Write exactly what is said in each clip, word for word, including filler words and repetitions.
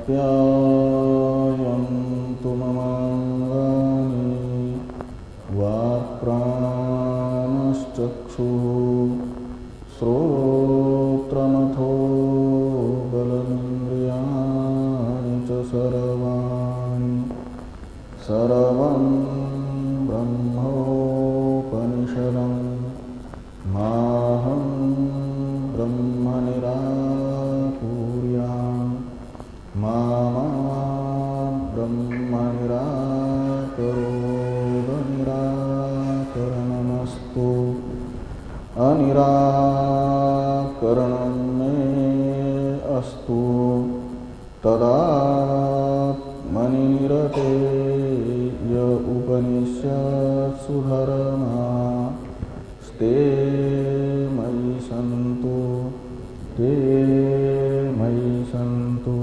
आप्यायन्तु ममाङ्गानि वाक्प्राणश्चक्षुः श्रोत्रमथो बलमिन्द्रियाणि च सर्वाणि सर्वं ब्रह्मोपनिषदं माहं ब्रह्म निराकुर्याम् मा ब्रह्म निराकरोद निराकरणमस्तु अनिराकरणं मे अस्तु तदात्मनि निरते य उपनिषत्सु धर्मास्ते मयि सन्तु ते मयि सन्तु।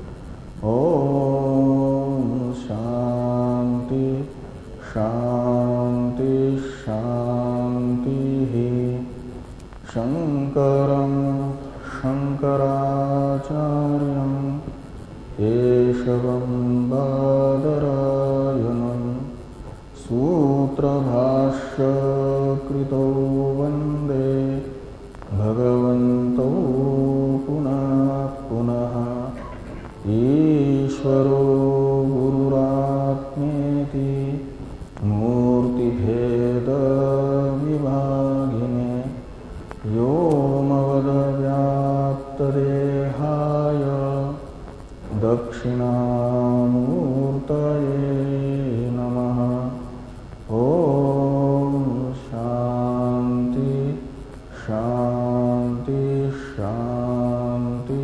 ओम शांति शांति शांति। शंकरं शंकराचार्यं केशवं बादरायणं सूत्रभाष्यकृतौ वन्दे भगवन्तौ पुनः पुनः। ईश्वरो गुरुरात्मेति मूर्तिभेदविभागिने व्योमवद्व्याप्तदेहाय दक्षिणामूर्तये नमः। ॐ शान्ति शान्ति शान्ति।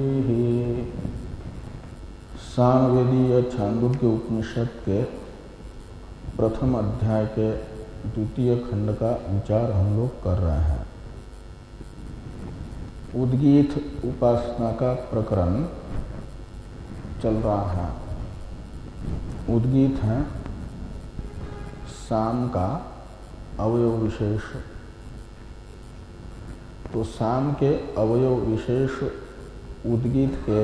सामवेदीय छांदोग्य उपनिषद के प्रथम अध्याय के द्वितीय खंड का विचार हम लोग कर रहे हैं। उद्गीत उपासना का प्रकरण चल रहा है। उद्गीत है साम का अवयव विशेष। तो साम के अवयव विशेष उद्गीत के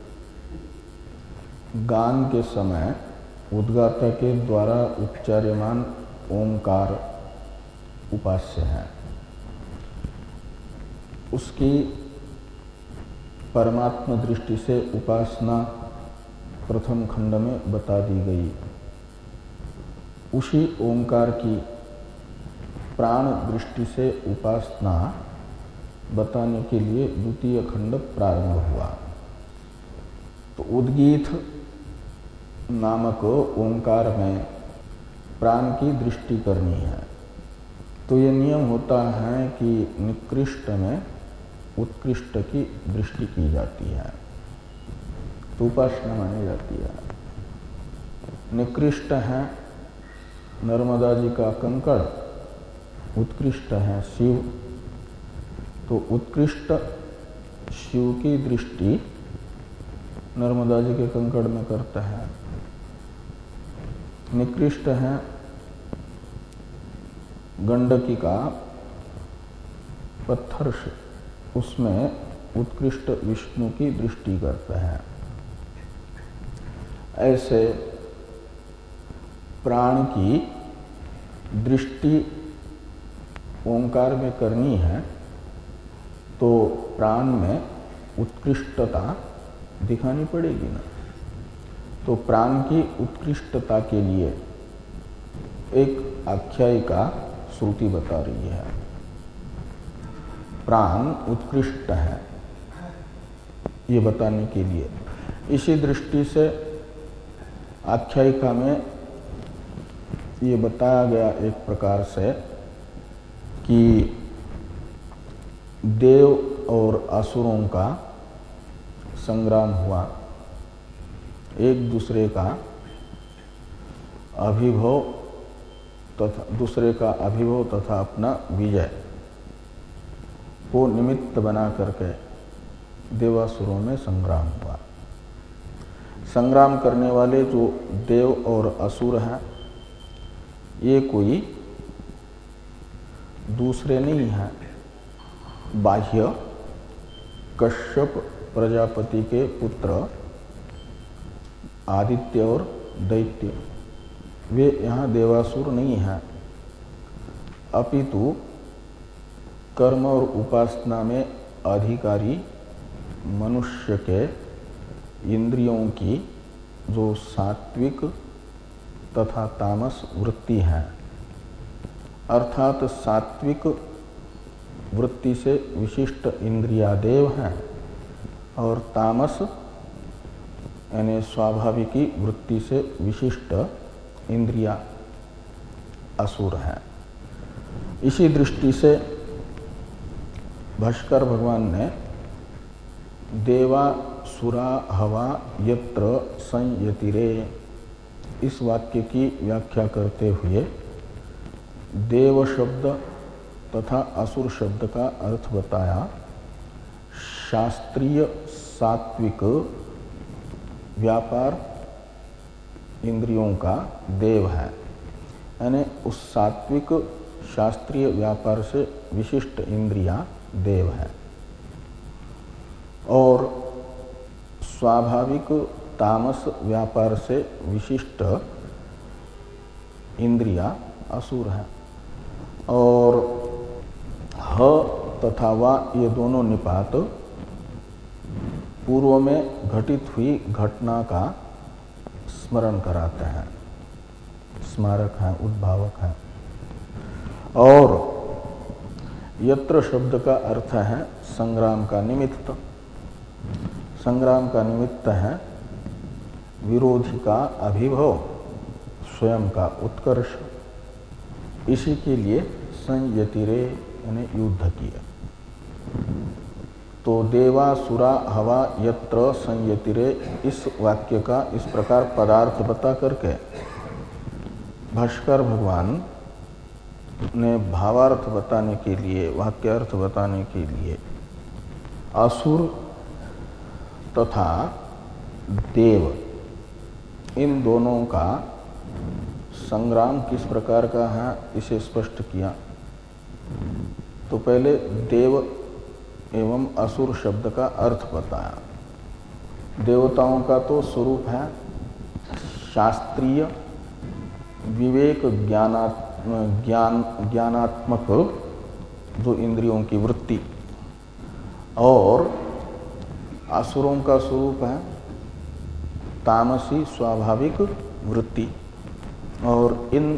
गान के समय उद्गाता के द्वारा उच्चार्यमान ओंकार उपास्य है। उसकी परमात्मा दृष्टि से उपासना प्रथम खंड में बता दी गई। उसी ओंकार की प्राण दृष्टि से उपासना बताने के लिए द्वितीय खंड प्रारंभ हुआ। तो उद्गीत नामक ओंकार में प्राण की दृष्टि करनी है। तो ये नियम होता है कि निकृष्ट में उत्कृष्ट की दृष्टि की जाती है तो उपासना मानी जाती है। निकृष्ट है नर्मदा जी का कंकड़, उत्कृष्ट है शिव। तो उत्कृष्ट शिव की दृष्टि नर्मदा जी के कंकड़ में करता है। निकृष्ट है गंडकी का पत्थर से, उसमें उत्कृष्ट विष्णु की दृष्टि करते हैं। ऐसे प्राण की दृष्टि ओंकार में करनी है तो प्राण में उत्कृष्टता दिखानी पड़ेगी ना। तो प्राण की उत्कृष्टता के लिए एक आख्यायिका श्रुति बता रही है। प्राण उत्कृष्ट है ये बताने के लिए इसी दृष्टि से आख्यायिका में ये बताया गया एक प्रकार से कि देव और असुरों का संग्राम हुआ, एक दूसरे का अभिभव तथा दूसरे का अभिभव तथा अपना विजय को निमित्त बना करके देवासुरों में संग्राम हुआ। संग्राम करने वाले जो देव और असुर हैं ये कोई दूसरे नहीं हैं, बाह्य कश्यप प्रजापति के पुत्र आदित्य और दैत्य वे यहाँ देवासुर नहीं हैं, अपितु कर्म और उपासना में अधिकारी मनुष्य के इंद्रियों की जो सात्विक तथा तामस वृत्ति है, अर्थात सात्विक वृत्ति से विशिष्ट इंद्रिया देव हैं और तामस यानी स्वाभाविकी वृत्ति से विशिष्ट इंद्रिया असुर हैं। इसी दृष्टि से भाष्कर भगवान ने देवा सुरा हवा यत्र संयतिरे इस वाक्य की व्याख्या करते हुए देव शब्द तथा असुर शब्द का अर्थ बताया शास्त्रीय सात्विक व्यापार इंद्रियों का देव है, यानी उस सात्विक शास्त्रीय व्यापार से विशिष्ट इंद्रियां देव है और स्वाभाविक तामस व्यापार से विशिष्ट इंद्रियां असुर है। और ह तथा वा ये दोनों निपात पूर्व में घटित हुई घटना का स्मरण कराते हैं, स्मारक हैं, उद्भावक हैं। और यत्र शब्द का अर्थ है संग्राम का निमित्त, संग्राम का निमित्त है विरोधी का अभिभव, स्वयं का उत्कर्ष। इसी के लिए संयतिरे यानी युद्ध किया। तो देवा सुरा हवा यत्र संयतिरे इस वाक्य का इस प्रकार पदार्थ बता करके भाष्कर भगवान ने भावार्थ बताने के लिए, वाक्यार्थ बताने के लिए असुर तथा देव इन दोनों का संग्राम किस प्रकार का है इसे स्पष्ट किया। तो पहले देव एवं असुर शब्द का अर्थ बताया। देवताओं का तो स्वरूप है शास्त्रीय विवेक ज्ञाना ज्ञान ज्ञानात्मक जो इंद्रियों की वृत्ति, और असुरों का स्वरूप है तामसी स्वाभाविक वृत्ति। और इन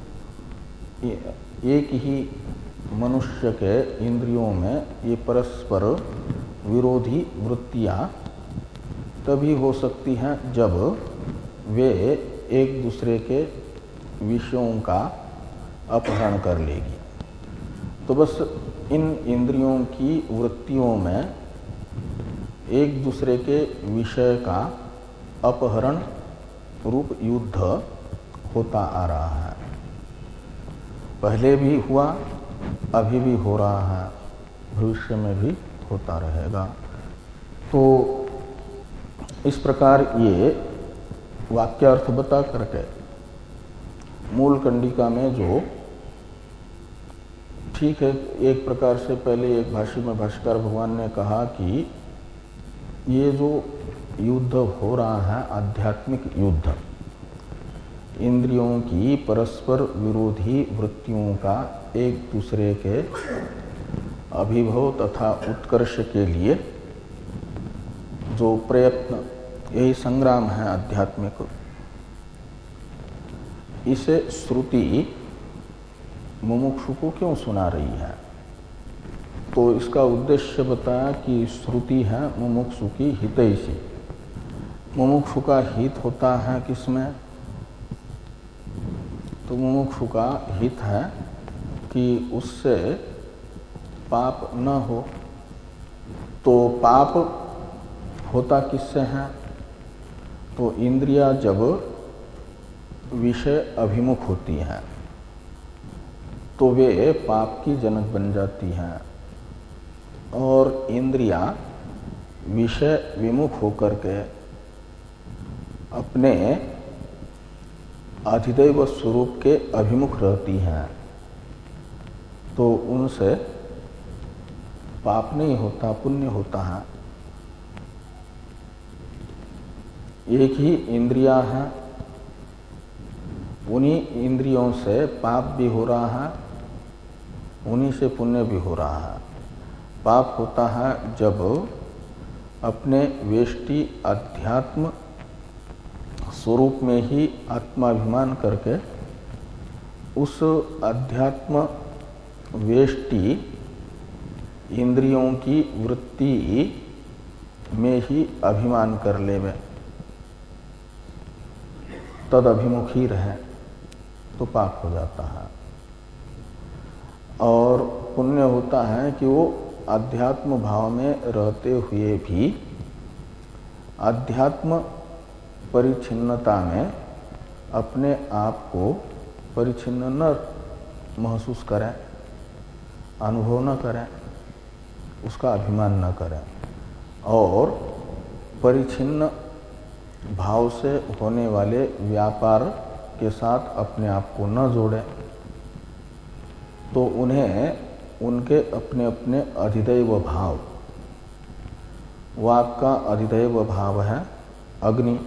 एक ही मनुष्य के इंद्रियों में ये परस्पर विरोधी वृत्तियां तभी हो सकती हैं जब वे एक दूसरे के विषयों का अपहरण कर लेगी। तो बस इन इंद्रियों की वृत्तियों में एक दूसरे के विषय का अपहरण रूप युद्ध होता आ रहा है। पहले भी हुआ, अभी भी हो रहा है, भविष्य में भी होता रहेगा। तो इस प्रकार ये वाक्यार्थ बता करके मूल कंडिका में जो ठीक है, एक प्रकार से पहले एक भाष्य में भाष्यकार भगवान ने कहा कि ये जो युद्ध हो रहा है आध्यात्मिक युद्ध, इंद्रियों की परस्पर विरोधी वृत्तियों का एक दूसरे के अभिभव तथा उत्कर्ष के लिए जो प्रयत्न, यही संग्राम है आध्यात्मिक। इसे श्रुति मुमुक्षु को क्यों सुना रही है? तो इसका उद्देश्य बताया कि श्रुति है मुमुक्षु की हितैषी। मुमुक्षु का हित होता है किसमें? तो मुमुक्षु का हित है कि उससे पाप न हो। तो पाप होता किससे है? तो इंद्रियां जब विषय अभिमुख होती हैं तो वे पाप की जनक बन जाती हैं, और इंद्रियां विषय विमुख होकर के अपने अधिदैव स्वरूप के अभिमुख रहती हैं, तो उनसे पाप नहीं होता, पुण्य होता है। एक ही इंद्रिया है, उन्हीं इंद्रियों से पाप भी हो रहा है, उन्हीं से पुण्य भी हो रहा है। पाप होता है जब अपने वेष्टि अध्यात्म स्वरूप में ही आत्माभिमान करके उस अध्यात्म वेष्टि इंद्रियों की वृत्ति में ही अभिमान कर ले में तद अभिमुख ही रहे तो पाप हो जाता है। और पुण्य होता है कि वो अध्यात्म भाव में रहते हुए भी अध्यात्म परिच्छिन्नता में अपने आप को परिच्छिन्न न महसूस करें, अनुभव न करें, उसका अभिमान न करें और परिच्छिन्न भाव से होने वाले व्यापार के साथ अपने आप को न जोड़ें, तो उन्हें उनके अपने अपने अधिदैव भाव, वाक का अधिदैव भाव है अग्नि,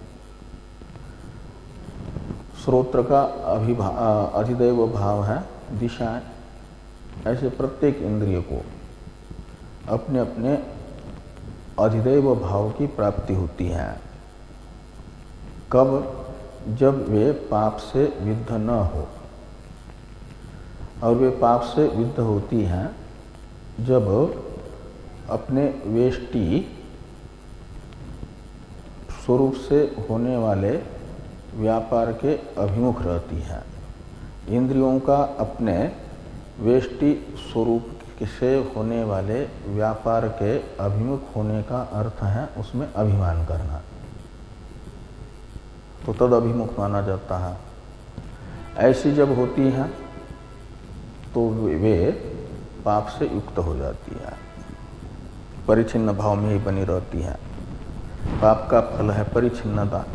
श्रोत्र का अभिभा अधिदैव भाव है दिशाएं। ऐसे प्रत्येक इंद्रिय को अपने अपने अधिदैव भाव की प्राप्ति होती है। कब? जब वे पाप से विद्ध न हो। और वे पाप से विद्ध होती हैं जब अपने वेष्टि स्वरूप से होने वाले व्यापार के अभिमुख रहती है। इंद्रियों का अपने वेष्टि स्वरूप से होने वाले व्यापार के अभिमुख होने का अर्थ है उसमें अभिमान करना, तो तद अभिमुख माना जाता है। ऐसी जब होती है तो वे पाप से युक्त हो जाती है, परिच्छिन्न भाव में ही बनी रहती है। पाप का फल है परिच्छिन्नता।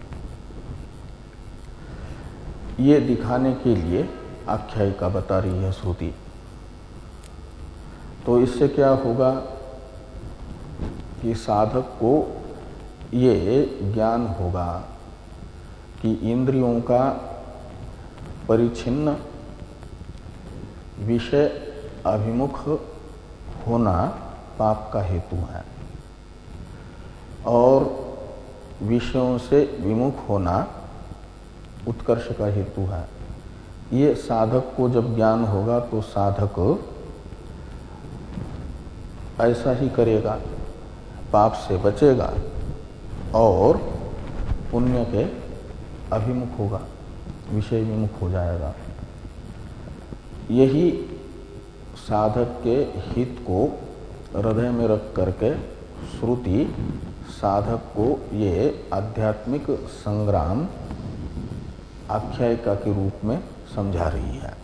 ये दिखाने के लिए आख्यायिका बता रही है श्रुति। तो इससे क्या होगा कि साधक को ये ज्ञान होगा कि इंद्रियों का परिच्छिन्न विषय अभिमुख होना पाप का हेतु है और विषयों से विमुख होना उत्कर्ष का हेतु है। ये साधक को जब ज्ञान होगा तो साधक ऐसा ही करेगा, पाप से बचेगा और पुण्य के अभिमुख होगा, विषय विमुख हो जाएगा। यही साधक के हित को हृदय में रख करके श्रुति साधक को ये आध्यात्मिक संग्राम आख्यायिका के रूप में समझा रही है।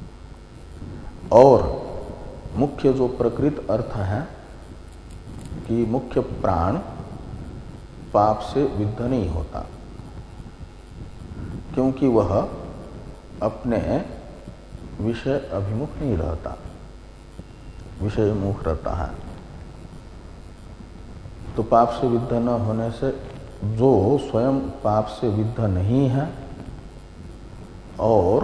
और मुख्य जो प्रकृत अर्थ है कि मुख्य प्राण पाप से विद्ध नहीं होता, क्योंकि वह अपने विषय अभिमुख नहीं रहता, विषय मुख रहता है। तो पाप से विद्ध न होने से जो स्वयं पाप से विद्ध नहीं है और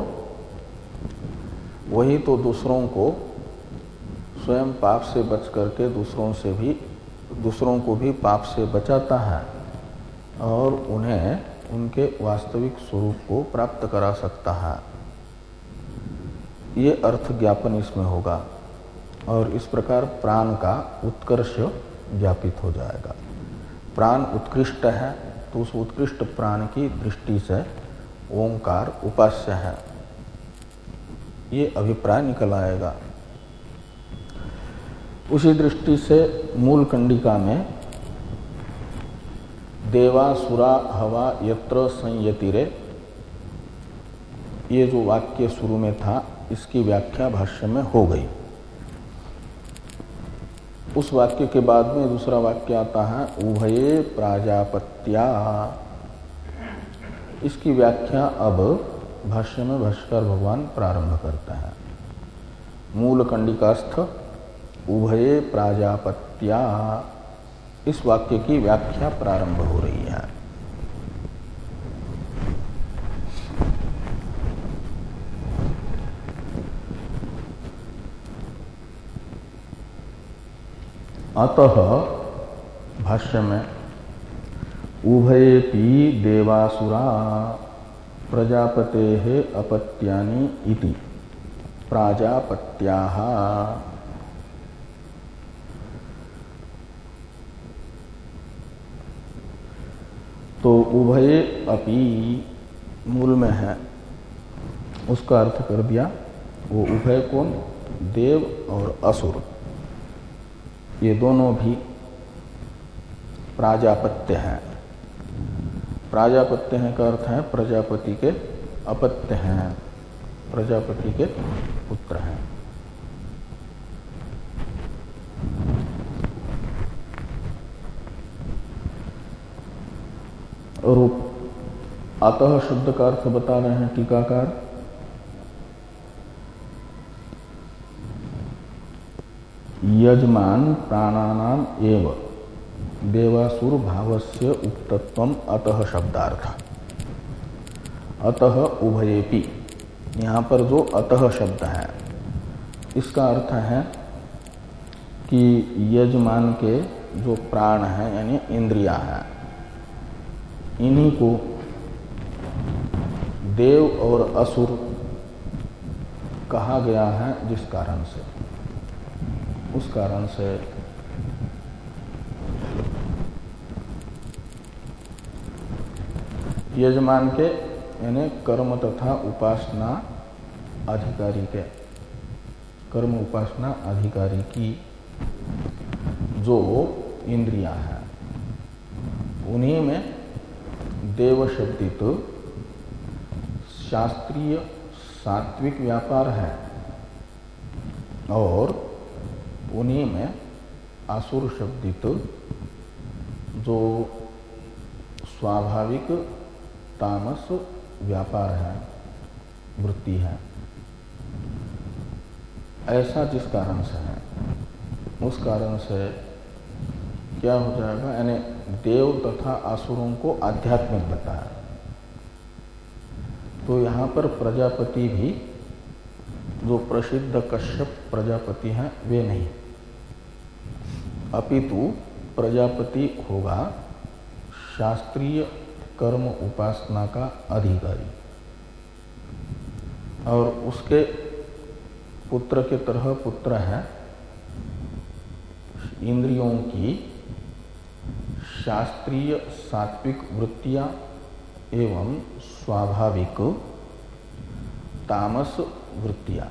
वही तो दूसरों को स्वयं पाप से बच करके दूसरों से भी दूसरों को भी पाप से बचाता है और उन्हें उनके वास्तविक स्वरूप को प्राप्त करा सकता है। ये अर्थ ज्ञापन इसमें होगा और इस प्रकार प्राण का उत्कर्ष ज्ञापित हो जाएगा। प्राण उत्कृष्ट है तो उस उत्कृष्ट प्राण की दृष्टि से ओंकार उपास्य है, ये अभिप्राय निकल आएगा। उसी दृष्टि से मूल कंडिका में देवा सुरा हवा यत्र संयतिरे, ये जो वाक्य शुरू में था इसकी व्याख्या भाष्य में हो गई। उस वाक्य के बाद में दूसरा वाक्य आता है उभये प्राजापत्या। इसकी व्याख्या अब भाष्य में भाष्यकार भगवान प्रारंभ करते हैं। मूल कंडिकास्थ उभये प्राजापत्या, इस वाक्य की व्याख्या प्रारंभ हो रही है। अतः भाष्य में उभयेपि देवासुरा प्रजापतेः अपत्यानि इति प्राजापत्याः। तो उभये अपि मूल में है, उसका अर्थ कर दिया। वो उभय कौन? देव और असुर, ये दोनों भी प्राजापत्य हैं। प्राजापत्य हैं का अर्थ है प्रजापति के अपत्य हैं, प्रजापति के पुत्र हैं। और अतः शब्द का अर्थ बता रहे हैं टीकाकार। यजमान प्राणानाम एव देवासुर भावस्य उक्तत्वम अतः शब्दार्थ। अतः उभयेपि, यहाँ पर जो अतः शब्द है इसका अर्थ है कि यजमान के जो प्राण है यानी इंद्रिया है, इन्हीं को देव और असुर कहा गया है। जिस कारण से, उस कारण से यजमान के यानी कर्म तथा उपासना अधिकारी के, कर्म उपासना अधिकारी की जो इंद्रियां हैं, उन्हीं में देव शब्दित शास्त्रीय सात्विक व्यापार है और उन्हीं में आसुर शब्दित जो स्वाभाविक तामस व्यापार है, वृत्ति है। ऐसा जिस कारण से है, उस कारण से क्या हो जाएगा, यानी देव तथा असुरों को आध्यात्मिक बताया। तो यहाँ पर प्रजापति भी जो प्रसिद्ध कश्यप प्रजापति हैं वे नहीं, अपितु प्रजापति होगा शास्त्रीय कर्म उपासना का अधिकारी और उसके पुत्र के तरह पुत्र है इंद्रियों की शास्त्रीय सात्विक वृत्तियां एवं स्वाभाविक तामस वृत्तियां।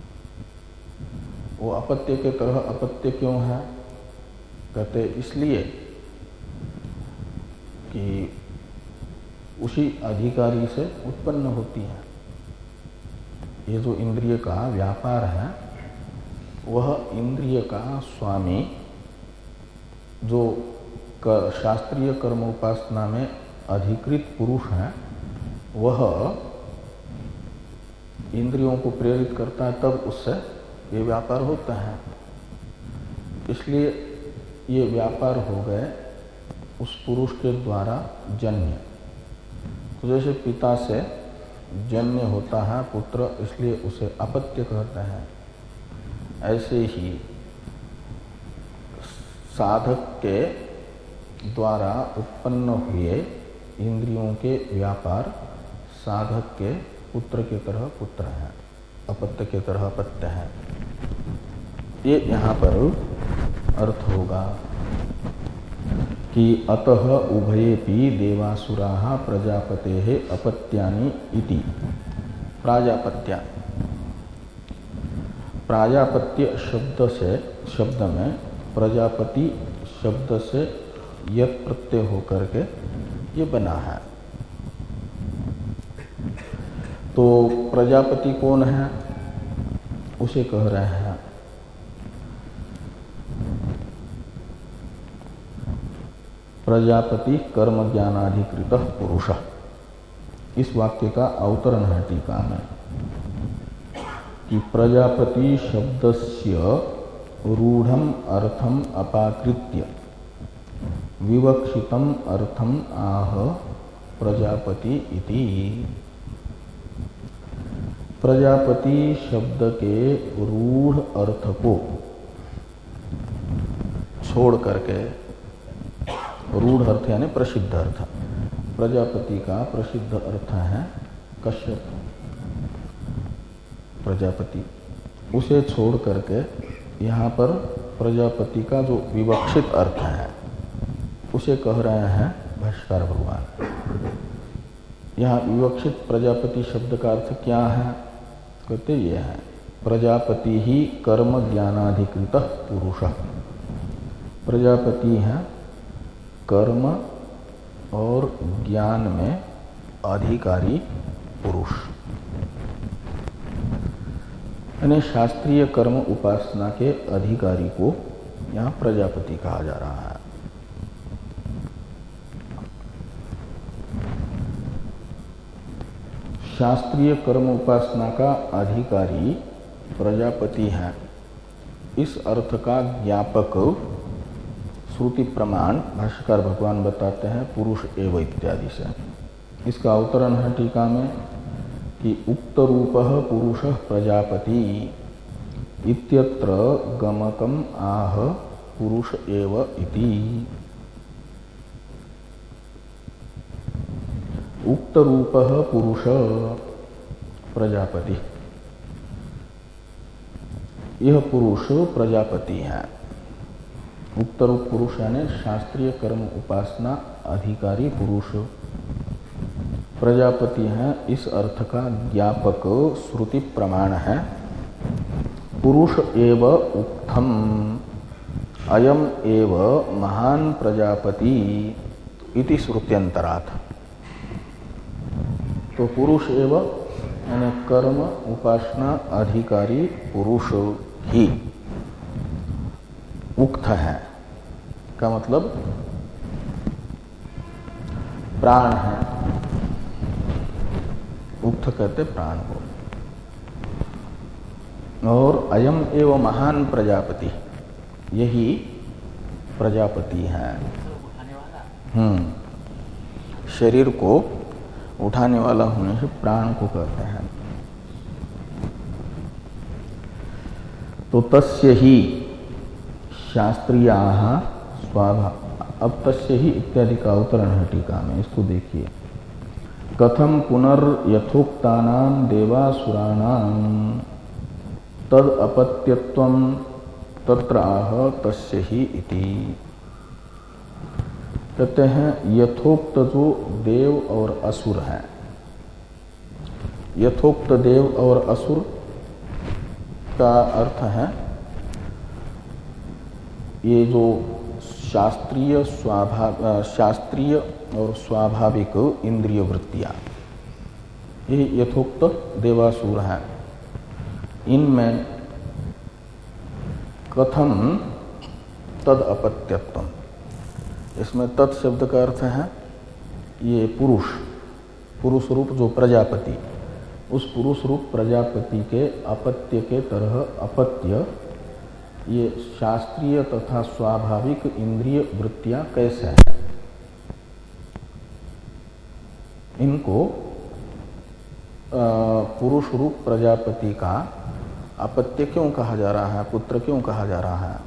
वो अपत्य के तरह अपत्य क्यों है? कहते इसलिए कि उसी अधिकारी से उत्पन्न होती है। ये जो इंद्रिय का व्यापार है, वह इंद्रिय का स्वामी जो कर, शास्त्रीय कर्म उपासना में अधिकृत पुरुष है, वह इंद्रियों को प्रेरित करता है, तब उससे ये व्यापार होता है। इसलिए ये व्यापार हो गए उस पुरुष के द्वारा जन्य। तो जैसे पिता से जन्य होता है पुत्र, इसलिए उसे अपत्य कहते हैं। ऐसे ही साधक के द्वारा उत्पन्न हुए इंद्रियों के व्यापार साधक के पुत्र के तरह पुत्र हैं, अपत्य के तरह अपत्य हैं। ये यहाँ पर अर्थ होगा कि अतः उभयेपि देवासुराः प्रजापतेः अपत्यानि इति प्राजापत्या। प्राजापत्य शब्द से शब्द में प्रजापति शब्द से यत् प्रत्यय होकर के ये बना है। तो प्रजापति कौन है, उसे कह रहे हैं प्रजापति कर्म ज्ञानाधिकृत पुरुष। इस वाक्य का अवतरण है टीका में कि प्रजापति शब्दस्य रूढ़म अर्थम अपाकृत्य विवक्षितम अर्थम आह प्रजापति इति। प्रजापति शब्द के रूढ़ अर्थ को छोड़ करके, रूढ़ अर्थ यानी प्रसिद्ध अर्थ, प्रजापति का प्रसिद्ध अर्थ है कश्यप प्रजापति, उसे छोड़ करके यहाँ पर प्रजापति का जो विवक्षित अर्थ है उसे कह रहे हैं भाष्यकार भगवान। यहाँ विवक्षित प्रजापति शब्द का अर्थ क्या है? कहते ये है प्रजापति ही कर्म ज्ञानाधिकृत पुरुष। प्रजापति है कर्म और ज्ञान में अधिकारी पुरुष, यानी शास्त्रीय कर्म उपासना के अधिकारी को यहाँ प्रजापति कहा जा रहा है। शास्त्रीय कर्म उपासना का अधिकारी प्रजापति है, इस अर्थ का ज्ञापक श्रुति प्रमाण भाष्यकार भगवान बताते हैं पुरुष एव इत्यादि से। इसका अवतरण है टीका में कि उक्त रूपः पुरुषः प्रजापति इत्यत्र गमकम आह पुरुष एव इति। उक्त रूपः पुरुष प्रजापति, यह पुरुष प्रजापति है। उक्त रूप पुरुष यानी शास्त्रीय कर्म उपासना अधिकारी पुरुष प्रजापति है, इस अर्थ का ज्ञापक श्रुति प्रमाण है पुरुष एव उक्तम अयम एव महान प्रजापति इति श्रुत्यंतरात्। तो पुरुष एव यानी कर्म उपासना अधिकारी पुरुष ही उक्त है, का मतलब प्राण है। उक्त कहते प्राण को। और अयम एव महान प्रजापति, यही प्रजापति है। हम्म शरीर को उठाने वाला होने से प्राण को कहते हैं। तो तस्य ही शास्त्रीयाः स्वाभा, अब तस्य ही इत्यादि का अवतरण है टीका में, इसको देखिए। कथम पुनर्यथोक्तानां देवासुराणां तद अपत्यत्वं तत्र आह तस्य ही इति। कहते हैं यथोक्त जो देव और असुर है, यथोक्त देव और असुर का अर्थ है ये जो शास्त्रीय स्वाभाव शास्त्रीय और स्वाभाविक इंद्रिय वृत्तियां, ये यथोक्त देवासुर है। इनमें कथम तद अपत्यत्वम, इसमें तत् शब्द का अर्थ है ये पुरुष, पुरुष रूप जो प्रजापति, उस पुरुष रूप प्रजापति के अपत्य के तरह अपत्य ये शास्त्रीय तथा स्वाभाविक इंद्रिय वृत्तियां कैसे हैं, इनको पुरुष रूप प्रजापति का अपत्य क्यों कहा जा रहा है, पुत्र क्यों कहा जा रहा है,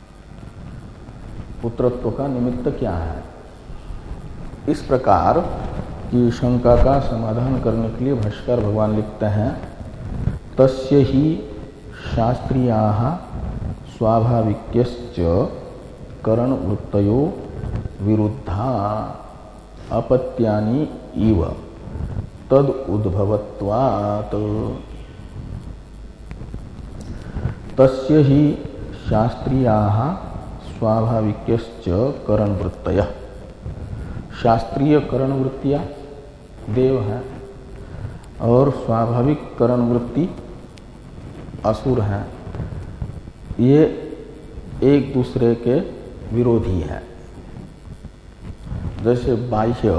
पुत्रत्व का निमित्त क्या है। इस प्रकार की शंका का समाधान करने के लिए भाष्यकार भगवान लिखते हैं तस्य ही शास्त्रीयाः स्वाभाविक्यश्च करण वृत्तयो विरुद्धा अपत्यानि इव तद उद्भवत्वात्। तस्य ही शास्त्रीयाः स्वाभाविक्यश्च करण वृत्तयः, शास्त्रीय करण वृत्तियां देव हैं और स्वाभाविक करण वृत्ति असुर हैं, ये एक दूसरे के विरोधी हैं। जैसे बाह्य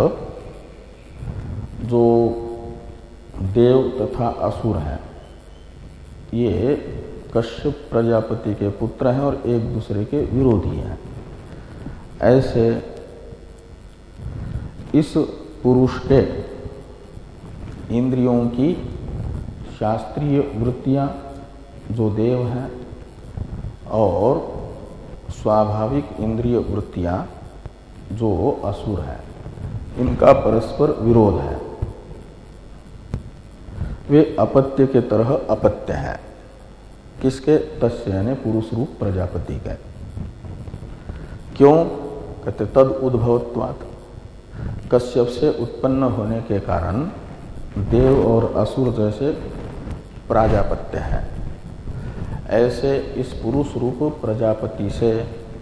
जो देव तथा असुर हैं ये कश्यप प्रजापति के पुत्र हैं और एक दूसरे के विरोधी हैं, ऐसे इस पुरुष के इंद्रियों की शास्त्रीय वृत्तियां जो देव हैं और स्वाभाविक इंद्रिय वृत्तियां जो असुर है, इनका परस्पर विरोध है, वे अपत्य के तरह अपत्य है। किसके? तस्य यानी पुरुष रूप प्रजापति के। क्यों? कहते तद उद्भवत्वात्, कश्यप से उत्पन्न होने के कारण देव और असुर जैसे प्राजापत्य है, ऐसे इस पुरुष रूप प्रजापति से,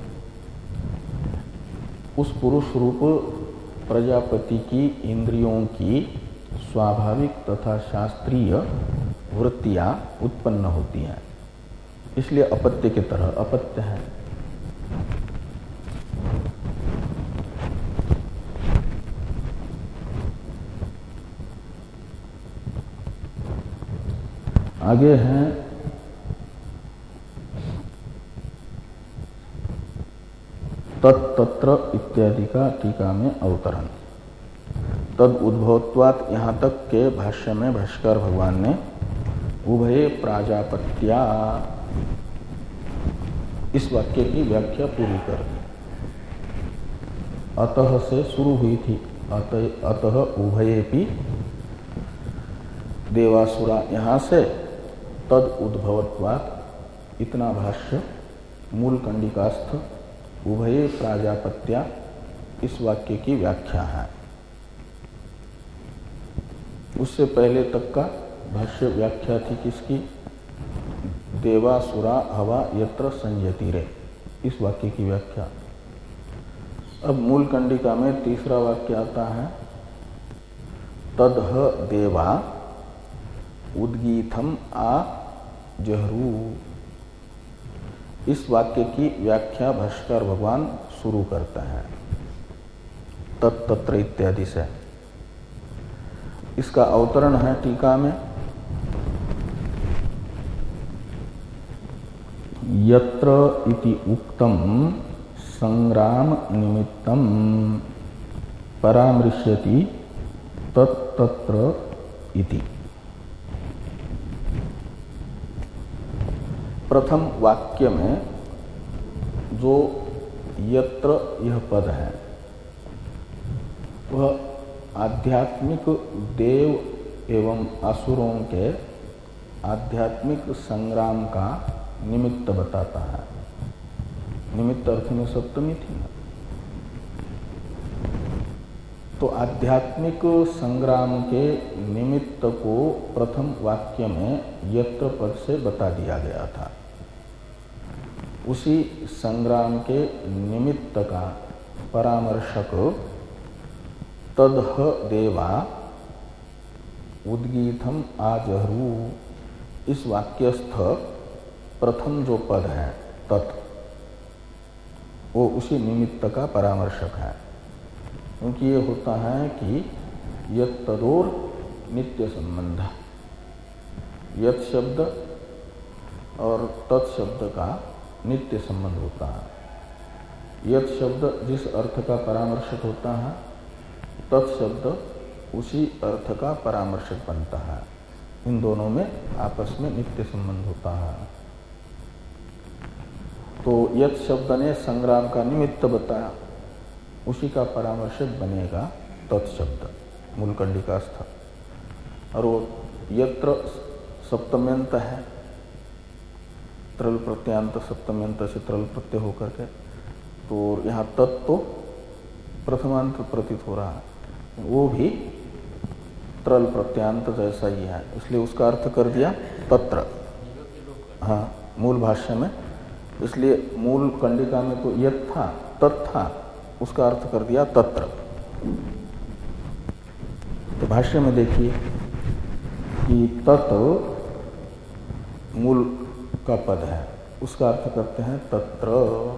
उस पुरुष रूप प्रजापति की इंद्रियों की स्वाभाविक तथा शास्त्रीय वृत्तियां उत्पन्न होती हैं, इसलिए अपत्य की तरह अपत्य है। आगे हैं तत्तत्र इत्यादि का टीका में अवतरण। तद उद्भवत्वात् यहाँ तक के भाष्य में भाष्कर भगवान ने उभय प्राजापत्या इस वाक्य की व्याख्या पूरी कर दी। अतः से शुरू हुई थी, अतः अतः उभयेपि देवासुरा, यहाँ से तद उद्भवत्वात् इतना भाष्य मूल कंडिकास्थ उभये प्राजापत्या इस वाक्य की व्याख्या है। उससे पहले तक का भाष्य व्याख्या थी किसकी? देवासुरा हवा यत्र संयति रे, इस वाक्य की व्याख्या। अब मूल कंडिका में तीसरा वाक्य आता है तदह देवा उद्गीतम आ जहरू। इस वाक्य की व्याख्या भाष्कर भगवान शुरू करता है तत्तत्र इत्यादि से। इसका अवतरण है टीका में यत्र इति उक्तम संग्राम निमित्तम परामृश्यति तत्तत्र इति। प्रथम वाक्य में जो यत्र यह पद है वह आध्यात्मिक देव एवं असुरों के आध्यात्मिक संग्राम का निमित्त बताता है। निमित्त अर्थ में सप्तमी थी ना, तो आध्यात्मिक संग्राम के निमित्त को प्रथम वाक्य में यत्र पद से बता दिया गया था। उसी संग्राम के निमित्त का परामर्शक तदह देवा उद्गीतम आजहरू, इस वाक्यस्थ प्रथम जो पद है तत्, वो उसी निमित्त का परामर्शक है। क्योंकि ये होता है कि यत् तदोर नित्य संबंध, यत् शब्द और तत् शब्द का नित्य संबंध होता है। यत् शब्द जिस अर्थ का परामर्शक होता है, तत् शब्द उसी अर्थ का परामर्शक बनता है। इन दोनों में आपस में नित्य संबंध होता है। तो यत् शब्द ने संग्राम का निमित्त बताया, उसी का परामर्शक बनेगा तत्शब्द मूल कंडिकास्थ। और वो यत्र सप्तम्यंत है, त्रल प्रत्यांत सप्तम्यंत से त्रल प्रत्यय होकर के, तो यहाँ तत् तो प्रथमांत प्रतीत हो रहा है, वो भी त्रल प्रत्यांत जैसा ही है, इसलिए उसका अर्थ कर दिया तत्र। हाँ, मूल भाष्य में, इसलिए मूल कंडिका में तो यत् था तत् था, उसका अर्थ कर दिया तत्र। तो भाष्य में देखिए कि तत् मूल का पद है, उसका अर्थ करते हैं तत्र।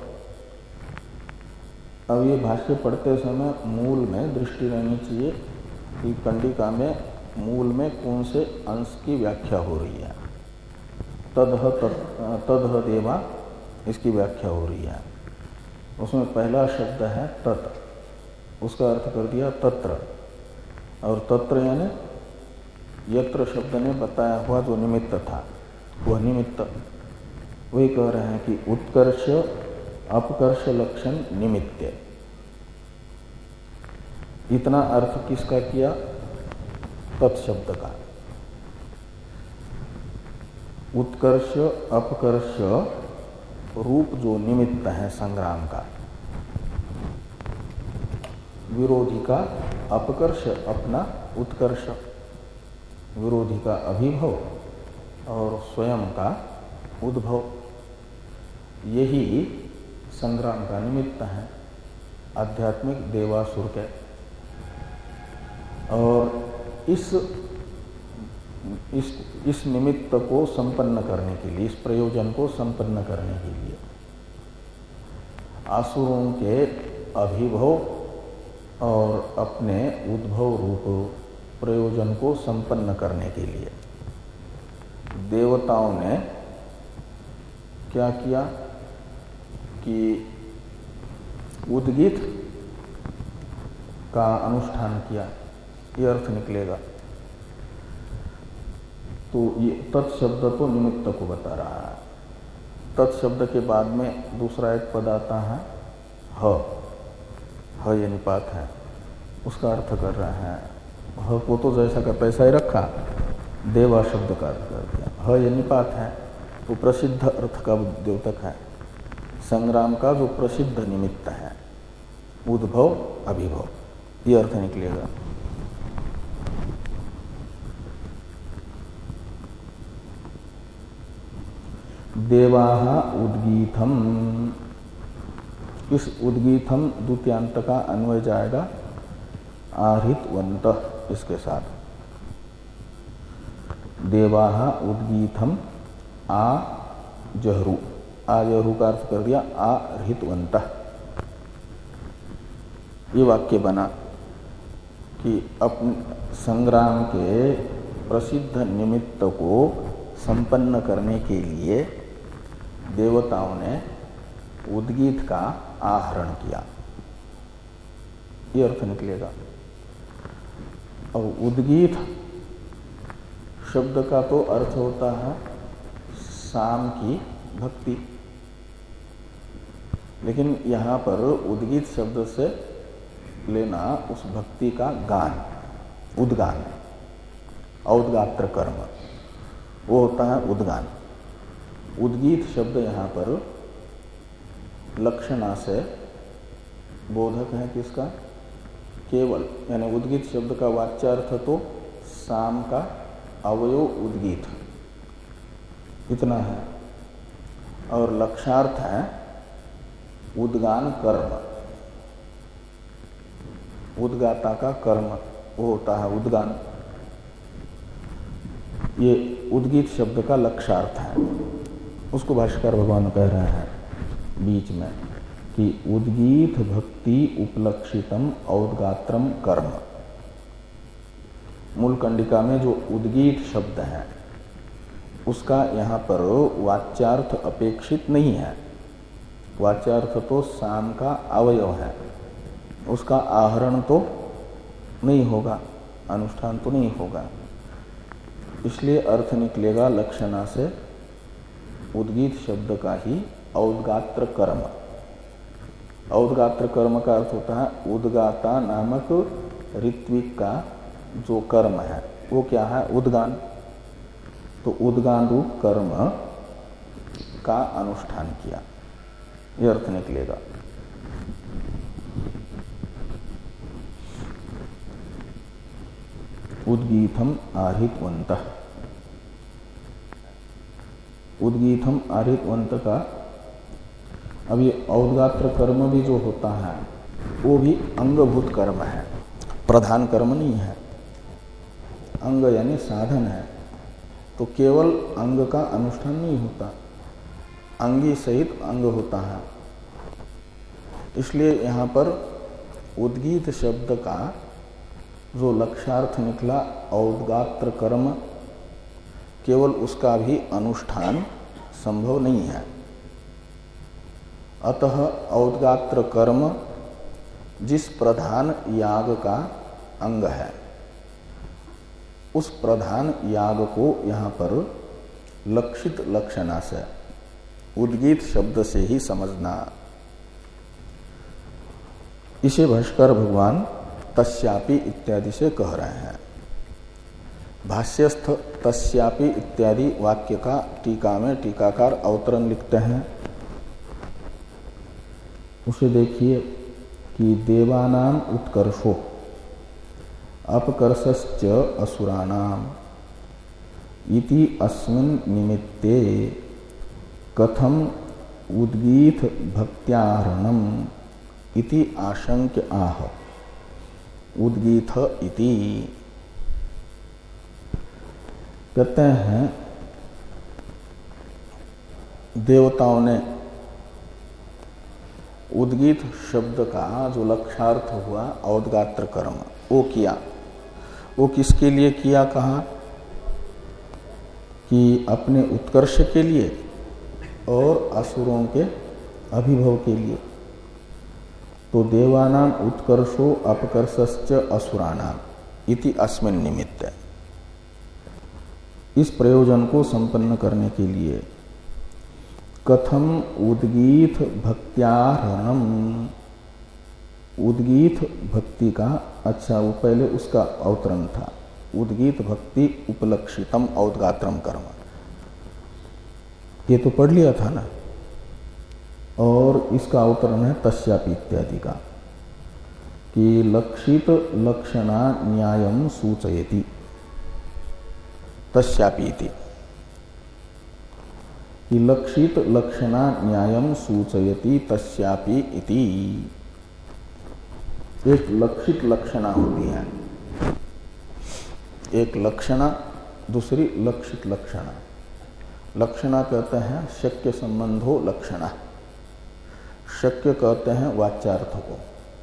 अब ये भाष्य पढ़ते समय मूल में दृष्टि रहनी चाहिए कि कंडिका में मूल में कौन से अंश की व्याख्या हो रही है। तदह तदह देवा, इसकी व्याख्या हो रही है। उसमें पहला शब्द है तत्, उसका अर्थ कर दिया तत्र। और तत्र यानी यत्र शब्द ने बताया हुआ जो निमित्त था, वह निमित्त। वही कह रहे हैं कि उत्कर्ष अपकर्ष लक्षण निमित्ते। इतना अर्थ किसका किया? तत्शब्द का। उत्कर्ष अपकर्ष रूप जो निमित्त है संग्राम का, विरोधी का अपकर्ष अपना उत्कर्ष, विरोधी का अभिभव और स्वयं का उद्भव, यही संग्राम का निमित्त है आध्यात्मिक देवासुर के। और इस इस इस निमित्त को संपन्न करने के लिए, इस प्रयोजन को संपन्न करने के लिए आसुरों के अभिभव और अपने उद्भव रूप प्रयोजन को संपन्न करने के लिए देवताओं ने क्या किया कि उद्गीत का अनुष्ठान किया, ये अर्थ निकलेगा। तो ये तत्शब्द तो निमित्त को बता रहा है। तत्शब्द के बाद में दूसरा एक पद आता है ह, ह ये निपात है, उसका अर्थ कर रहा है। ह को तो जैसा का तैसा ही रखा, देवा शब्द का अर्थ कर दिया। ह ये निपात है, तो प्रसिद्ध अर्थ का द्योतक है। संग्राम का जो प्रसिद्ध निमित्त है, उद्भव अभिभव, ये अर्थ निकलेगा। देवाः उद्गीतम, इस उद्गीतम द्वितीयांत का अन्वय जाएगा आहृतवन्तः इसके साथ। देवाः उद्गीतम आ जहरू, आ जहरू का अर्थ कर दिया आहृतवन्तः। ये वाक्य बना कि अपने संग्राम के प्रसिद्ध निमित्त को संपन्न करने के लिए देवताओं ने उद्गीत का आहरण किया, ये अर्थ निकलेगा। और उद्गीत शब्द का तो अर्थ होता है साम की भक्ति, लेकिन यहाँ पर उद्गीत शब्द से लेना उस भक्ति का गान, उद्गान, औद्गात्र कर्म, वो होता है उद्गान। उद्गीत शब्द यहाँ पर लक्षणा से बोधक है किसका? केवल, यानी उद्गीत शब्द का वाच्यार्थ तो साम का अवयव उद्गीत, इतना है। और लक्षार्थ है उद्गान कर्म, उद्गाता का कर्म, वो होता है उद्गान। ये उद्गीत शब्द का लक्षार्थ है। उसको भाष्यकार भगवान कह रहे हैं बीच में कि उद्गीत भक्ति उपलक्षितम औद्गात्रम कर्म। मूल कंडिका में जो उद्गीत शब्द है उसका यहाँ पर वाच्यार्थ अपेक्षित नहीं है। वाच्यार्थ तो साम का अवयव है, उसका आहरण तो नहीं होगा, अनुष्ठान तो नहीं होगा। इसलिए अर्थ निकलेगा लक्षणा से उद्गीत शब्द का ही औद्गात्र कर्म। औद्गात्र कर्म का अर्थ होता है उद्गाता नामक ऋत्विक का जो कर्म है वो क्या है? उद्गान। तो उद्गान रूप कर्म का अनुष्ठान किया, ये अर्थ निकलेगा। उद्गीतम आहृतवन्तः, उद्गीतम आहृतवन्तः का अब ये औद्गात्र कर्म भी जो होता है वो भी अंगभूत कर्म है, प्रधान कर्म नहीं है। अंग यानी साधन है, तो केवल अंग का अनुष्ठान नहीं होता, अंगी सहित अंग होता है। इसलिए यहाँ पर उद्गीत शब्द का जो लक्षार्थ निकला औद्गात्र कर्म, केवल उसका भी अनुष्ठान संभव नहीं है। अतः औद्गात्र कर्म जिस प्रधान याग का अंग है उस प्रधान याग को यहाँ पर लक्षित लक्षणा से उद्गीत शब्द से ही समझना, इसे भाष्कर भगवान तस्यापि इत्यादि से कह रहे हैं। भाष्यस्थ तस्यापि इत्यादि वाक्य का टीका में टीकाकार अवतरण लिखते हैं। उसे देखिए कि देवानाम उत्कर्षो अपकर्षश्च असुराणाम इति अस्मिन् निमित्ते कथम उद्गीत भक्त्याहरणम इति आशंक्य आह। उद्गीत इति कहते हैं देवताओं ने उद्गीत शब्द का जो लक्षार्थ हुआ औदगात्र कर्म वो किया। वो किसके लिए किया कहा कि अपने उत्कर्ष के लिए और असुरों के अभिभव के लिए। तो देवानाम उत्कर्षो अपकर्षश्च असुराणाम इति अस्मिन् निमित्ते, इस प्रयोजन को संपन्न करने के लिए कथम उद्गीत भक्त्याहरणम, उद्गीत भक्ति का, अच्छा वो पहले उसका अवतरण था, उद्गीत भक्ति उपलक्षितम औदगात्रम कर्म, ये तो पढ़ लिया था ना। और इसका अवतरण है तस्यापि इत्यादि का कि लक्षित लक्षणा न्यायम सूचयति तस्यापि इति, कि लक्षित लक्षणा न्यायम सूचयति तस्यापि इति। एक लक्षित लक्षणा होती है, एक लक्षणा, दूसरी लक्षित लक्षणा। लक्षणा कहते हैं शक्य संबंधो लक्षणा, शक्य कहते हैं वाच्यार्थ को।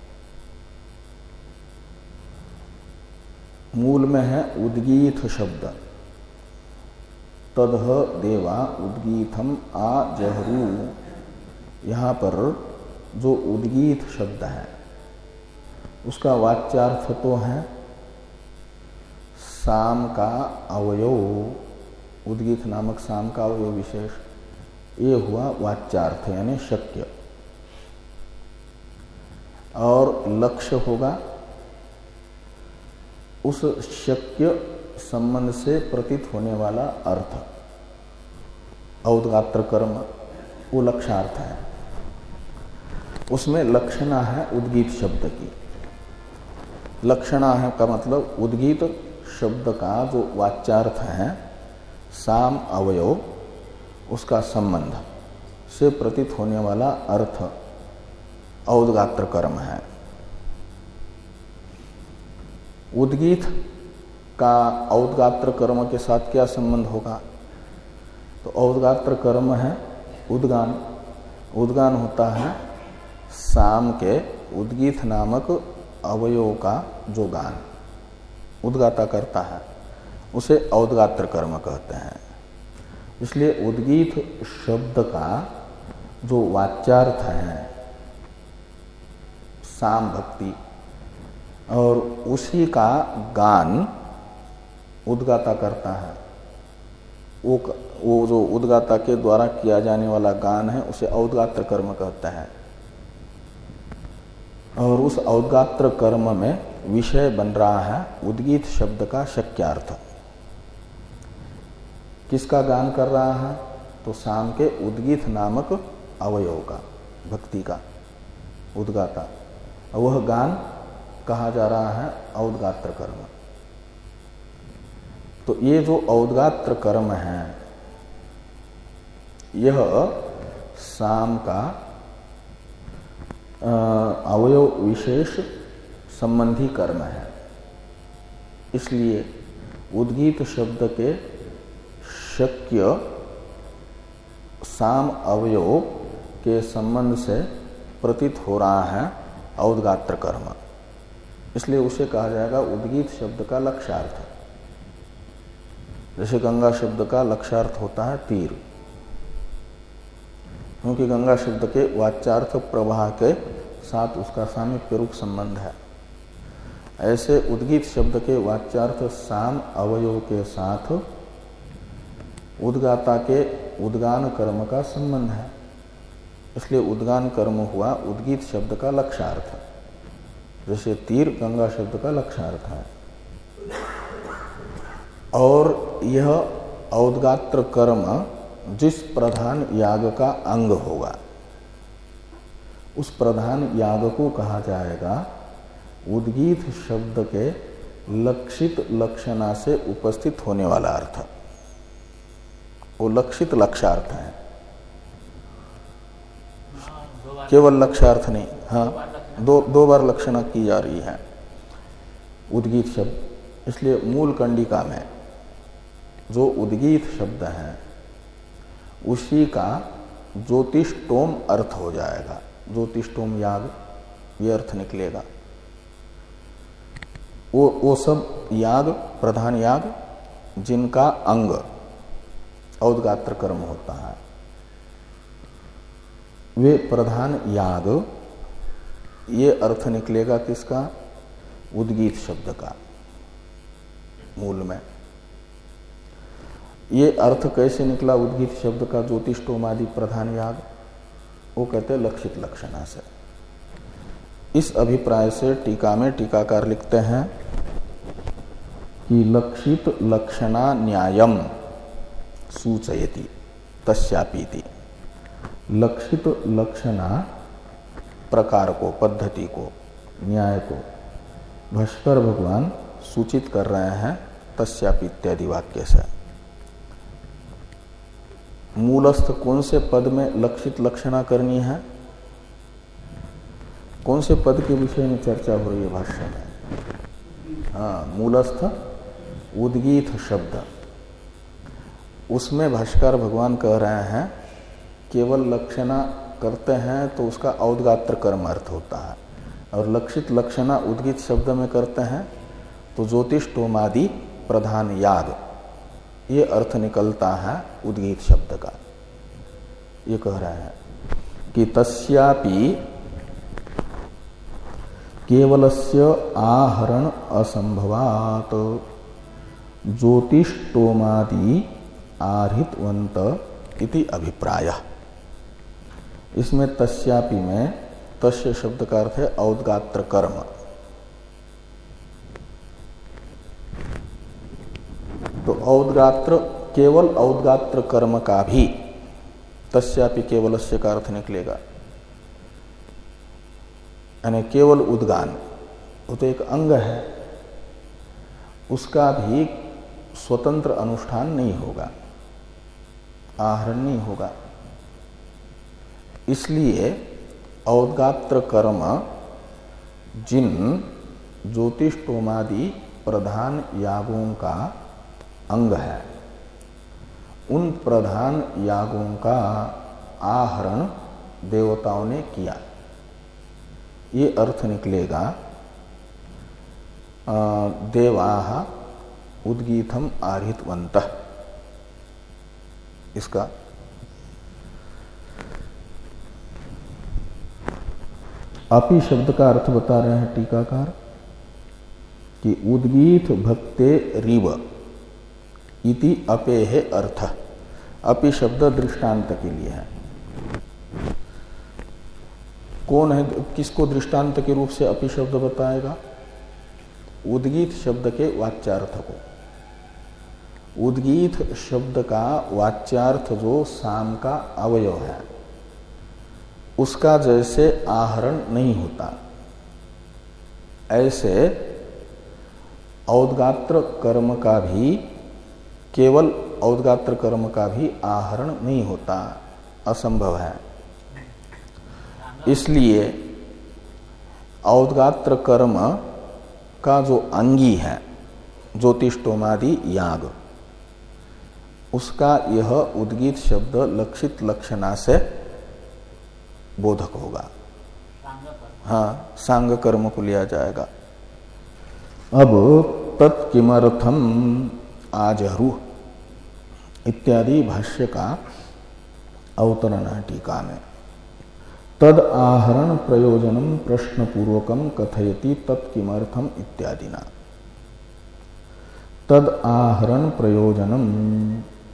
मूल में है उद्गीत शब्द, तदह देवा उद्गीतम आ जहरू। यहाँ पर जो उद्गीत शब्द है उसका वाच्यार्थ तो है साम का अवयव, उद्गीत नामक साम का अवयव विशेष, ये हुआ वाच्यार्थ यानी शक्य। और लक्ष्य होगा उस शक्य संबंध से प्रतीत होने वाला अर्थ, औदगात्र कर्म वो लक्षार्थ है। उसमें लक्षणा है उद्गीत शब्द की। लक्षणा है का मतलब उद्गीत शब्द का जो वाच्यार्थ है साम अवयव, उसका संबंध से प्रतीत होने वाला अर्थ औदगात्र कर्म है। उद्गीत का औदगात्र कर्म के साथ क्या संबंध होगा? तो औदगात्र कर्म है उद्गान। उद्गान होता है साम के उद्गीत नामक अवयव का जो गान उद्गाता करता है, उसे औदगात्र कर्म कहते हैं। इसलिए उद्गीत शब्द का जो वाच्यार्थ है साम भक्ति, और उसी का गान उद्गाता करता है, वो वो जो उद्गाता के द्वारा किया जाने वाला गान है उसे औदगात्र कर्म कहता है। और उस औदगात्र कर्म में विषय बन रहा है उद्गीत शब्द का शक्यार्थ। किसका गान कर रहा है? तो साम के उद्गीत नामक अवयव का, भक्ति का उद्गाता, वह गान कहा जा रहा है औदगात्र कर्म। तो ये जो औदगात्र कर्म है यह साम का अवयव विशेष संबंधी कर्म है। इसलिए उद्गीत शब्द के शक्य साम अवयव के संबंध से प्रतीत हो रहा है औदगात्र कर्म, इसलिए उसे कहा जाएगा उद्गीत शब्द का लक्षार्थ। जैसे गंगा शब्द का लक्षार्थ होता है तीर, क्योंकि गंगा शब्द के वाच्यार्थ प्रवाह के साथ उसका सामीप्य रूप संबंध है। ऐसे उद्गीत शब्द के वाच्यार्थ साम अवयव के साथ उद्गाता के उद्गान कर्म का संबंध है, इसलिए उद्गान कर्म हुआ उद्गीत शब्द का लक्षार्थ। जैसे तीर गंगा शब्द का लक्षणार्थ है। और यह औदगात्र कर्म जिस प्रधान याग का अंग होगा उस प्रधान याग को कहा जाएगा उद्गीत शब्द के लक्षित लक्षणा से उपस्थित होने वाला अर्थ। वो लक्षित लक्षार्थ है, केवल लक्षार्थ नहीं। हाँ, दो दो बार लक्षणा की जा रही है उद्गीत शब्द, इसलिए मूल कंडिका में जो उद्गीत शब्द है उसी का ज्योतिष्टोम अर्थ हो जाएगा। ज्योतिष्टोम याग ये अर्थ निकलेगा। वो वो सब याग, प्रधान याग जिनका अंग औदगात्र कर्म होता है, वे प्रधान याग, ये अर्थ निकलेगा किसका? उद्गीत शब्द का मूल में। ये अर्थ कैसे निकला उद्गीत शब्द का ज्योतिष्टोमादि प्रधान याग? वो कहते हैं लक्षित लक्षणा से। इस अभिप्राय से टीका में टीकाकार लिखते हैं कि लक्षित लक्षणा न्यायम सूचयति तस्यापीति। लक्षित लक्षणा प्रकार को, पद्धति को, न्याय को भाष्कर भगवान सूचित कर रहे हैं तस्यापि इत्यादि वाक्य से। मूलस्थ कौन से पद में लक्षित लक्षणा करनी है? कौन से पद के विषय में चर्चा हो रही है भाष्य में? हाँ, मूलस्थ उद्गीत शब्द, उसमें भाष्कर भगवान कह रहे हैं केवल लक्षणा करते हैं तो उसका औदगात्र कर्म अर्थ होता है, और लक्षित लक्षणा उद्गीत शब्द में करते हैं तो ज्योतिष्टोमादि प्रधान याग, ये अर्थ निकलता है उद्गीत शब्द का। ये कह रहे हैं कि तस्यापि केवलस्य आहरण असंभवात ज्योतिष्टोमादि आहितवंत इति अभिप्राय। इसमें तस्यापि में तस्य शब्द का अर्थ है औदगात्र कर्म। तो औदगात्र, केवल औदगात्र कर्म का भी तस्यापि केवलस्य का अर्थ निकलेगा, यानी केवल उद्गान, वो तो एक अंग है, उसका भी स्वतंत्र अनुष्ठान नहीं होगा, आहरण नहीं होगा। इसलिए औदगात्र कर्म जिन ज्योतिष्टोमादि प्रधान यागों का अंग है, उन प्रधान यागों का आहरण देवताओं ने किया, ये अर्थ निकलेगा देवाः उद्गीतम आहितवन्तः। इसका अपि शब्द का अर्थ बता रहे हैं टीकाकार कि उद्गीत भक्ते रिव इति अपे है अर्थ। अपि शब्द दृष्टांत के लिए है। कौन है, किसको दृष्टांत के रूप से अपि शब्द बताएगा? उद्गीत शब्द के वाच्यार्थ को। उद्गीत शब्द का वाच्यार्थ जो साम का अवयव है, उसका जैसे आहरण नहीं होता, ऐसे औदगात्र कर्म का भी, केवल औदगात्र कर्म का भी आहरण नहीं होता, असंभव है। इसलिए औदगात्र कर्म का जो अंगी है ज्योतिष्टोमादि याग, उसका यह उद्गीत शब्द लक्षित लक्षणा से बोधक होगा। हाँ, सांग कर्म को लिया जाएगा। अब तत्किमर्थम आजहरु इत्यादि भाष्य का अवतरण है टीका में। तद आहरण प्रयोजनम प्रश्न पूर्वकम कथयति तत्किमर्थम इत्यादिना। तद आहरण प्रयोजनम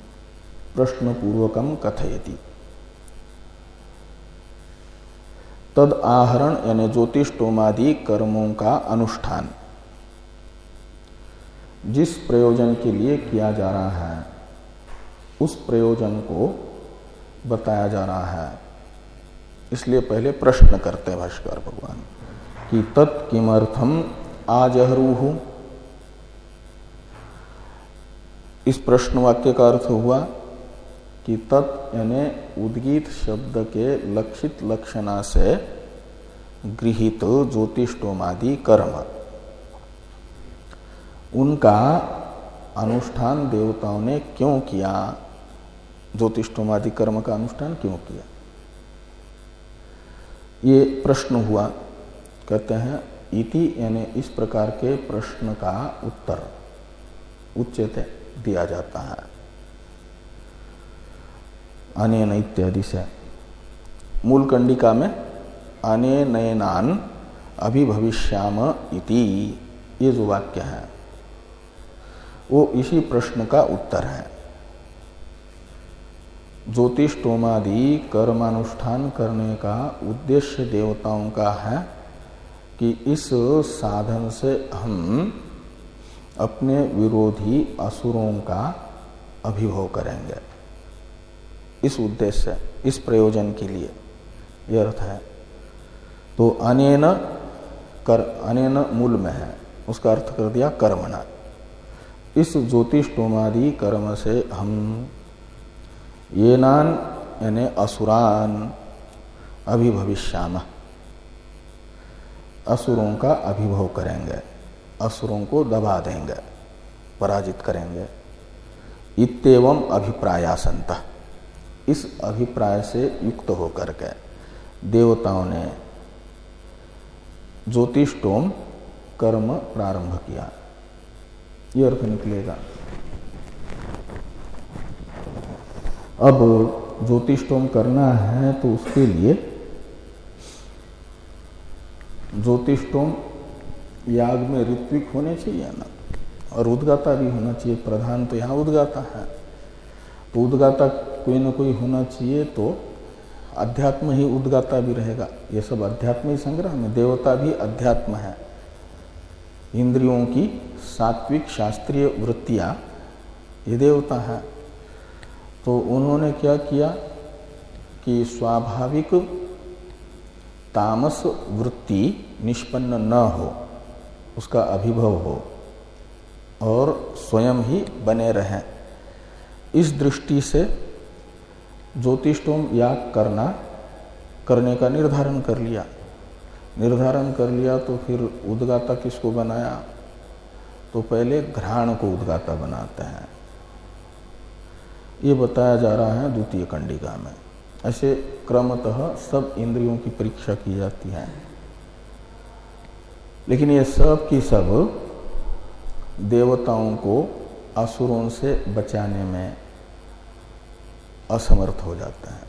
प्रश्न पूर्वकम कथयति। तद आहरण यानी ज्योतिष्टोमादि कर्मों का अनुष्ठान जिस प्रयोजन के लिए किया जा रहा है उस प्रयोजन को बताया जा रहा है। इसलिए पहले प्रश्न करते हैं भाष्यकार भगवान कि तत् किमर्थम आजहरूहु। इस प्रश्न वाक्य का अर्थ हुआ कि तत् यानी उद्गीत शब्द के लक्षित लक्षणा से गृहीत ज्योतिष्टोमादि कर्म उनका अनुष्ठान देवताओं ने क्यों किया, ज्योतिष्टोमादि कर्म का अनुष्ठान क्यों किया, ये प्रश्न हुआ। कहते हैं इति यानी इस प्रकार के प्रश्न का उत्तर उच्यते दिया जाता है अनेन इत्यादि से। मूल कंडिका में अनेनैनान अभिभविष्याम इति ये जो वाक्य है वो इसी प्रश्न का उत्तर है। ज्योतिष्टोमादि कर्मानुष्ठान करने का उद्देश्य देवताओं का है कि इस साधन से हम अपने विरोधी असुरों का अभिभव करेंगे। इस उद्देश्य इस प्रयोजन के लिए यह अर्थ है। तो अनेन कर अनेन मूल में है, उसका अर्थ कर दिया कर्मणा। इस ज्योतिष्टोमादि कर्म से हम येनान यानी असुरान अभिभविष्याम असुरों का अभिभव करेंगे, असुरों को दबा देंगे, पराजित करेंगे। इत्येवं अभिप्रायासंत इस अभिप्राय से युक्त होकर के देवताओं ने ज्योतिष्टोम कर्म प्रारंभ किया। यह अर्थ निकलेगा। अब ज्योतिष्टोम करना है तो उसके लिए ज्योतिष्टोम याग में ऋत्विक होने चाहिए ना, और उद्गाता भी होना चाहिए। प्रधान तो यहाँ उद्गाता है, तो उद्गाता कोई ना कोई होना चाहिए, तो अध्यात्म ही उद्गाता भी रहेगा। ये सब अध्यात्म ही संग्रह में, देवता भी अध्यात्म है। इंद्रियों की सात्विक शास्त्रीय वृत्तियां ये देवता है। तो उन्होंने क्या किया कि स्वाभाविक तामस वृत्ति निष्पन्न न हो, उसका अभिभव हो और स्वयं ही बने रहें। इस दृष्टि से ज्योतिष्टोम याग करना करने का निर्धारण कर लिया। निर्धारण कर लिया तो फिर उद्गाता किसको बनाया, तो पहले घ्राण को उद्गाता बनाते हैं। ये बताया जा रहा है द्वितीय कंडिका में। ऐसे क्रमतः सब इंद्रियों की परीक्षा की जाती है, लेकिन ये सब की सब देवताओं को असुरों से बचाने में असमर्थ हो जाते हैं।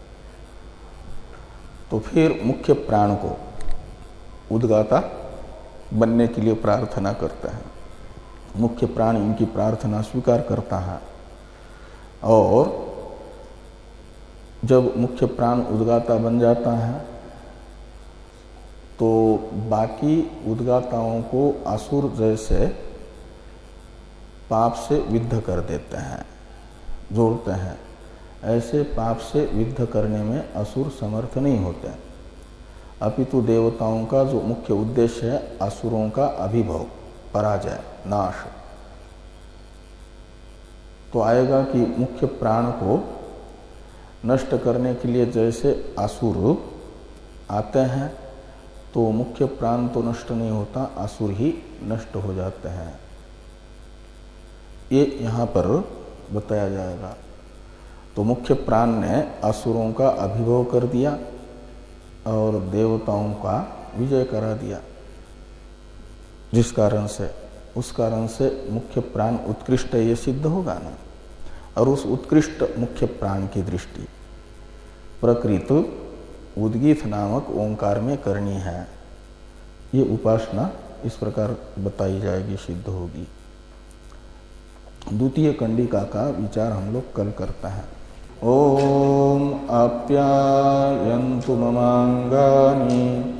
तो फिर मुख्य प्राण को उद्गाता बनने के लिए प्रार्थना करते हैं। मुख्य प्राण इनकी प्रार्थना स्वीकार करता है, और जब मुख्य प्राण उद्गाता बन जाता है तो बाकी उद्गाताओं को असुर जैसे पाप से विद्ध कर देते हैं, जोड़ते हैं। ऐसे पाप से विद्ध करने में असुर समर्थ नहीं होते, अपितु देवताओं का जो मुख्य उद्देश्य है असुरों का अभिभव, पराजय, नाश। तो आएगा कि मुख्य प्राण को नष्ट करने के लिए जैसे असुर आते हैं, तो मुख्य प्राण तो नष्ट नहीं होता, असुर ही नष्ट हो जाते हैं। ये यहाँ पर बताया जाएगा। तो मुख्य प्राण ने असुरों का अभिभव कर दिया और देवताओं का विजय करा दिया। जिस कारण से उस कारण से मुख्य प्राण उत्कृष्ट ये सिद्ध होगा ना। और उस उत्कृष्ट मुख्य प्राण की दृष्टि प्रकृत उद्गीत नामक ओंकार में करनी है। ये उपासना इस प्रकार बताई जाएगी, सिद्ध होगी। द्वितीय कंडिका का विचार हम लोग कल करते हैं। ओ ओम आप्यायन्तु ममांगानि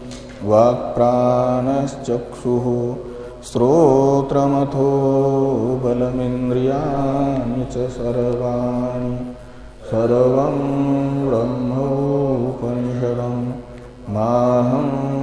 वाक्प्राणश्चक्षुः श्रोत्रमथो बलमिन्द्रियाणि च सर्वाणि सर्वं ब्रह्मोपनिषदं माहं